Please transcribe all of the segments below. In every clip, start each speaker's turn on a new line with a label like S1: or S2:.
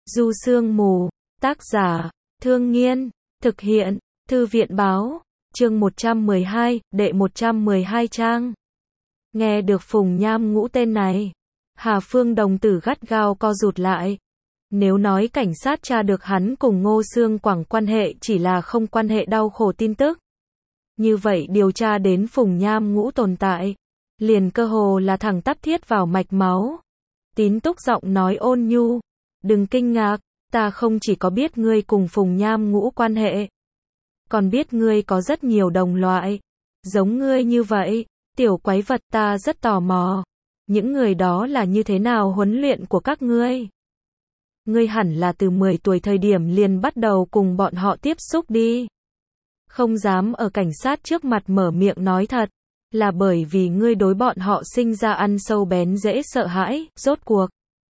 S1: Du Sương Mù, tác giả, Thương Nghiên, thực hiện, Thư viện báo, chương 112, đệ 112 trang. Nghe được Phùng Nham Ngũ tên này, Hà Phương đồng tử gắt gao co rụt lại. Nếu nói cảnh sát tra được hắn cùng Ngô Sương Quảng quan hệ chỉ là không quan hệ đau khổ tin tức, như vậy điều tra đến Phùng Nham Ngũ tồn tại, liền cơ hồ là thẳng tắp thiết vào mạch máu. Tín Túc giọng nói ôn nhu, đừng kinh ngạc, ta không chỉ có biết ngươi cùng Phùng Nham Ngũ quan hệ, còn biết ngươi có rất nhiều đồng loại, giống ngươi như vậy, tiểu quái vật. Ta rất tò mò, những người đó là như thế nào huấn luyện của các ngươi? Ngươi hẳn là từ 10 tuổi thời điểm liền bắt đầu cùng bọn họ tiếp xúc đi. Không dám ở cảnh sát trước mặt mở miệng nói thật, là bởi vì ngươi đối bọn họ sinh ra ăn sâu bén dễ sợ hãi. Rốt cuộc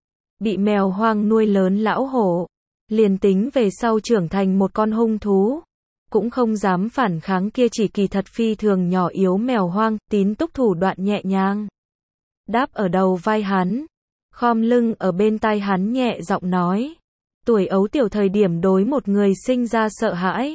S1: bị mèo hoang nuôi lớn lão hổ, liền tính về sau trưởng thành một con hung thú, cũng không dám phản kháng kia chỉ kỳ thật phi thường nhỏ yếu mèo hoang. Tín Túc thủ đoạn nhẹ nhàng đáp ở đầu vai hắn, khom lưng ở bên tai hắn nhẹ giọng nói, tuổi ấu tiểu thời điểm đối một người sinh ra sợ hãi,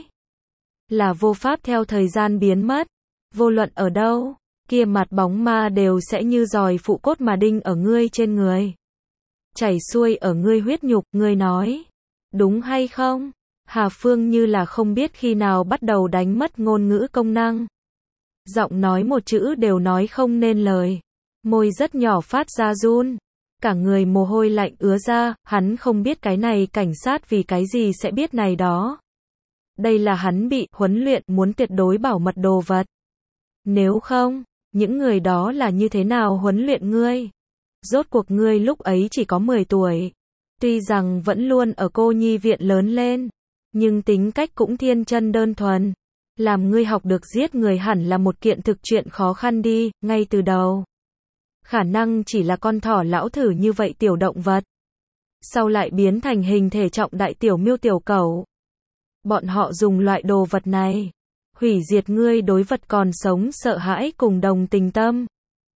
S1: là vô pháp theo thời gian biến mất, vô luận ở đâu, kia mặt bóng ma đều sẽ như giòi phụ cốt mà đinh ở ngươi trên người, chảy xuôi ở ngươi huyết nhục. Ngươi nói, đúng hay không? Hà Phương như là không biết khi nào bắt đầu đánh mất ngôn ngữ công năng, giọng nói một chữ đều nói không nên lời, môi rất nhỏ phát ra run, cả người mồ hôi lạnh ứa ra. Hắn không biết cái này cảnh sát vì cái gì sẽ biết này đó. Đây là hắn bị huấn luyện muốn tuyệt đối bảo mật đồ vật. Nếu không, những người đó là như thế nào huấn luyện ngươi? Rốt cuộc ngươi lúc ấy chỉ có 10 tuổi. Tuy rằng vẫn luôn ở cô nhi viện lớn lên, nhưng tính cách cũng thiên chân đơn thuần. Làm ngươi học được giết người hẳn là một kiện thực chuyện khó khăn đi, ngay từ đầu. Khả năng chỉ là con thỏ lão thử như vậy tiểu động vật. Sau lại biến thành hình thể trọng đại tiểu miêu tiểu cẩu. Bọn họ dùng loại đồ vật này, hủy diệt ngươi đối vật còn sống sợ hãi cùng đồng tình tâm.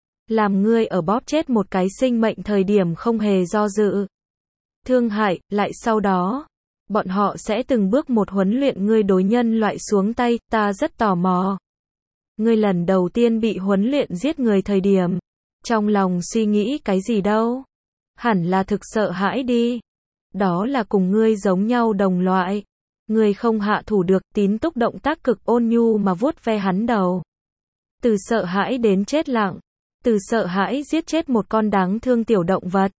S1: Làm ngươi ở bóp chết một cái sinh mệnh thời điểm không hề do dự. Thương hại, lại sau đó, bọn họ sẽ từng bước một huấn luyện ngươi đối nhân loại xuống tay. Ta rất tò mò, ngươi lần đầu tiên bị huấn luyện giết người thời điểm, trong lòng suy nghĩ cái gì đâu? Hẳn là thực sợ hãi đi. Đó là cùng ngươi giống nhau đồng loại. Ngươi không hạ thủ được. Tín Túc động tác cực ôn nhu mà vuốt ve hắn đầu. Từ sợ hãi đến chết lặng. Từ sợ hãi giết chết một con đáng thương tiểu động vật,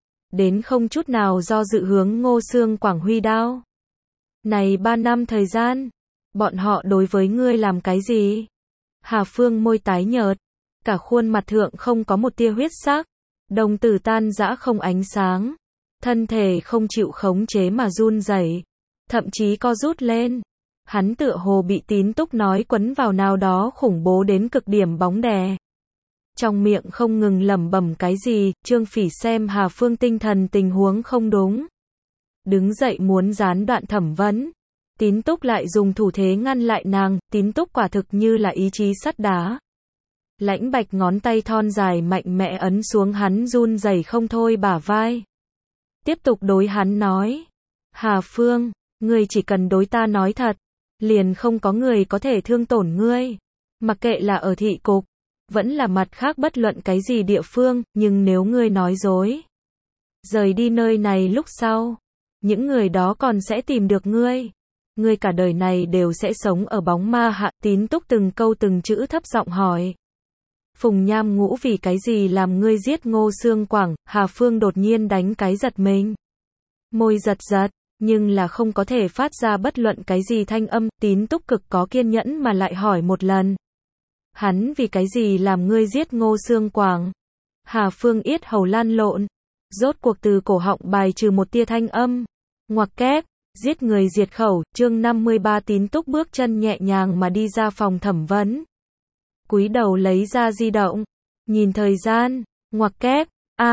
S1: đến không chút nào do dự hướng Ngô Sương Quảng huy đao. Này 3 năm thời gian, bọn họ đối với ngươi làm cái gì? Hà Phương môi tái nhợt, cả khuôn mặt thượng không có một tia huyết sắc, đồng tử tan rã không ánh sáng, thân thể không chịu khống chế mà run rẩy, thậm chí co rút lên. Hắn tựa hồ bị Tín Túc nói quấn vào nào đó khủng bố đến cực điểm bóng đè. Trong miệng không ngừng lẩm bẩm cái gì. Trương Phỉ xem Hà Phương tinh thần tình huống không đúng, đứng dậy muốn gián đoạn thẩm vấn. Tín Túc lại dùng thủ thế ngăn lại nàng. Tín Túc quả thực như là ý chí sắt đá. Lãnh bạch ngón tay thon dài mạnh mẽ ấn xuống hắn run rẩy không thôi bả vai. Tiếp tục đối hắn nói, Hà Phương, ngươi chỉ cần đối ta nói thật, liền không có người có thể thương tổn ngươi. Mặc kệ là ở thị cục, vẫn là mặt khác bất luận cái gì địa phương, nhưng nếu ngươi nói dối, rời đi nơi này lúc sau, những người đó còn sẽ tìm được ngươi. Ngươi cả đời này đều sẽ sống ở bóng ma hạ. Tín Túc từng câu từng chữ thấp giọng hỏi, Phùng Nham Ngũ vì cái gì làm ngươi giết Ngô Sương Quảng? Hà Phương đột nhiên đánh cái giật mình, môi giật giật, nhưng là không có thể phát ra bất luận cái gì thanh âm. Tín Túc cực có kiên nhẫn mà lại hỏi một lần, hắn vì cái gì làm ngươi giết Ngô Sương Quảng? Hà Phương yết hầu lan lộn, rốt cuộc từ cổ họng bài trừ một tia thanh âm, ngoặc kép, giết người diệt khẩu. Chương 53. Tín Túc bước chân nhẹ nhàng mà đi ra phòng thẩm vấn, cúi đầu lấy ra di động, nhìn thời gian, ngoặc kép,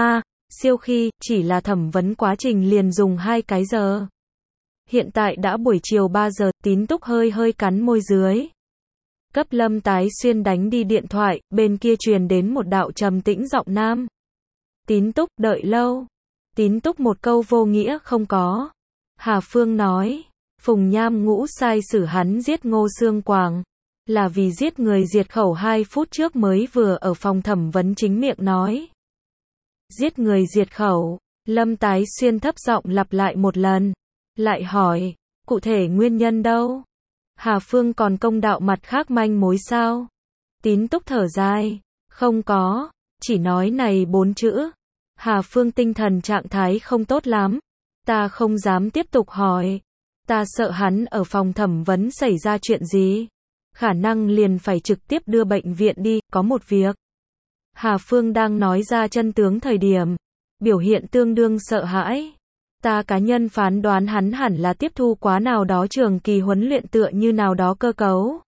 S1: siêu khi, chỉ là thẩm vấn quá trình liền dùng 2 cái giờ. Hiện tại đã buổi chiều 3 giờ. Tín Túc hơi hơi cắn môi dưới, cấp Lâm Tái Xuyên đánh đi điện thoại. Bên kia truyền đến một đạo trầm tĩnh giọng nam, Tín Túc, đợi lâu. Tín Túc một câu vô nghĩa không có. Hà Phương nói, Phùng Nham Ngũ sai xử hắn giết Ngô Xương Quảng, là vì giết người diệt khẩu 2 phút trước mới vừa ở phòng thẩm vấn chính miệng nói. Giết người diệt khẩu, Lâm Tái Xuyên thấp giọng lặp lại một lần, lại hỏi, cụ thể nguyên nhân đâu? Hà Phương còn công đạo mặt khác manh mối sao? Tín Túc thở dài, không có, chỉ nói này 4 chữ. Hà Phương tinh thần trạng thái không tốt lắm, ta không dám tiếp tục hỏi, ta sợ hắn ở phòng thẩm vấn xảy ra chuyện gì, khả năng liền phải trực tiếp đưa bệnh viện đi, có một việc. Hà Phương đang nói ra chân tướng thời điểm, biểu hiện tương đương sợ hãi. Ta cá nhân phán đoán hắn hẳn là tiếp thu quá nào đó trường kỳ huấn luyện tựa như nào đó cơ cấu,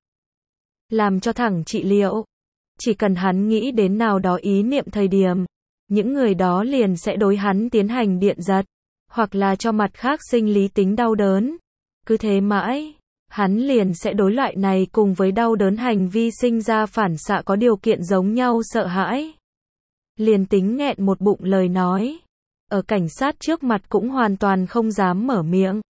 S1: làm cho thẳng trị liệu. Chỉ cần hắn nghĩ đến nào đó ý niệm thời điểm, những người đó liền sẽ đối hắn tiến hành điện giật, hoặc là cho mặt khác sinh lý tính đau đớn. Cứ thế mãi, hắn liền sẽ đối loại này cùng với đau đớn hành vi sinh ra phản xạ có điều kiện giống nhau sợ hãi. Liền tính nghẹn một bụng lời nói, ở cảnh sát trước mặt cũng hoàn toàn không dám mở miệng.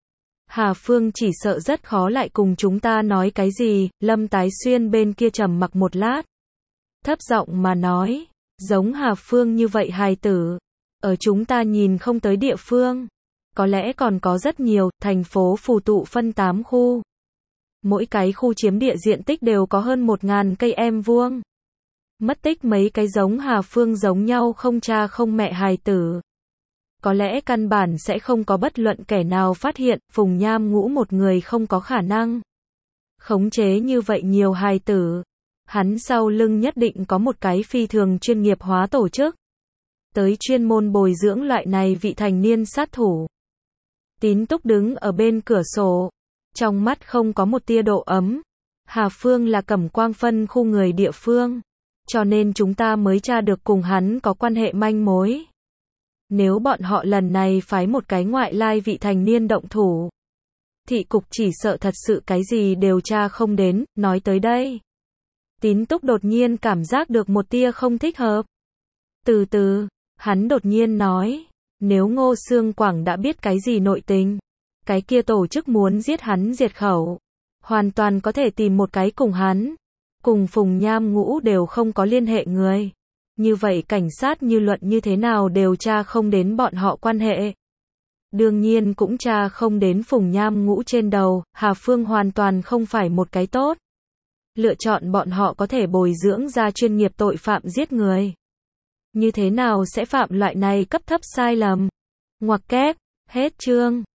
S1: Hà Phương chỉ sợ rất khó lại cùng chúng ta nói cái gì. Lâm Tái Xuyên bên kia trầm mặc một lát, thấp giọng mà nói, giống Hà Phương như vậy hài tử, ở chúng ta nhìn không tới địa phương, có lẽ còn có rất nhiều. Thành phố Phù Tụ phân 8 khu, mỗi cái khu chiếm địa diện tích đều có hơn 1000 cây em vuông. Mất tích mấy cái giống Hà Phương giống nhau không cha không mẹ hài tử, có lẽ căn bản sẽ không có bất luận kẻ nào phát hiện. Phùng Nham Ngũ một người không có khả năng khống chế như vậy nhiều hài tử, hắn sau lưng nhất định có một cái phi thường chuyên nghiệp hóa tổ chức, tới chuyên môn bồi dưỡng loại này vị thành niên sát thủ. Tín Túc đứng ở bên cửa sổ, trong mắt không có một tia độ ấm. Hà Phương là Cẩm Quang phân khu người địa phương, cho nên chúng ta mới tra được cùng hắn có quan hệ manh mối. Nếu bọn họ lần này phái một cái ngoại lai vị thành niên động thủ, thị cục chỉ sợ thật sự cái gì đều tra không đến. Nói tới đây, Tín Túc đột nhiên cảm giác được một tia không thích hợp. Từ từ, hắn đột nhiên nói, nếu Ngô Xương Quảng đã biết cái gì nội tình, cái kia tổ chức muốn giết hắn diệt khẩu, hoàn toàn có thể tìm một cái cùng hắn, cùng Phùng Nham Ngũ đều không có liên hệ người. Như vậy cảnh sát như luận như thế nào đều tra không đến bọn họ quan hệ. Đương nhiên cũng tra không đến Phùng Nham Ngũ trên đầu. Hà Phương hoàn toàn không phải một cái tốt lựa chọn, bọn họ có thể bồi dưỡng ra chuyên nghiệp tội phạm giết người, như thế nào sẽ phạm loại này cấp thấp sai lầm. Ngoặc kép, hết chương.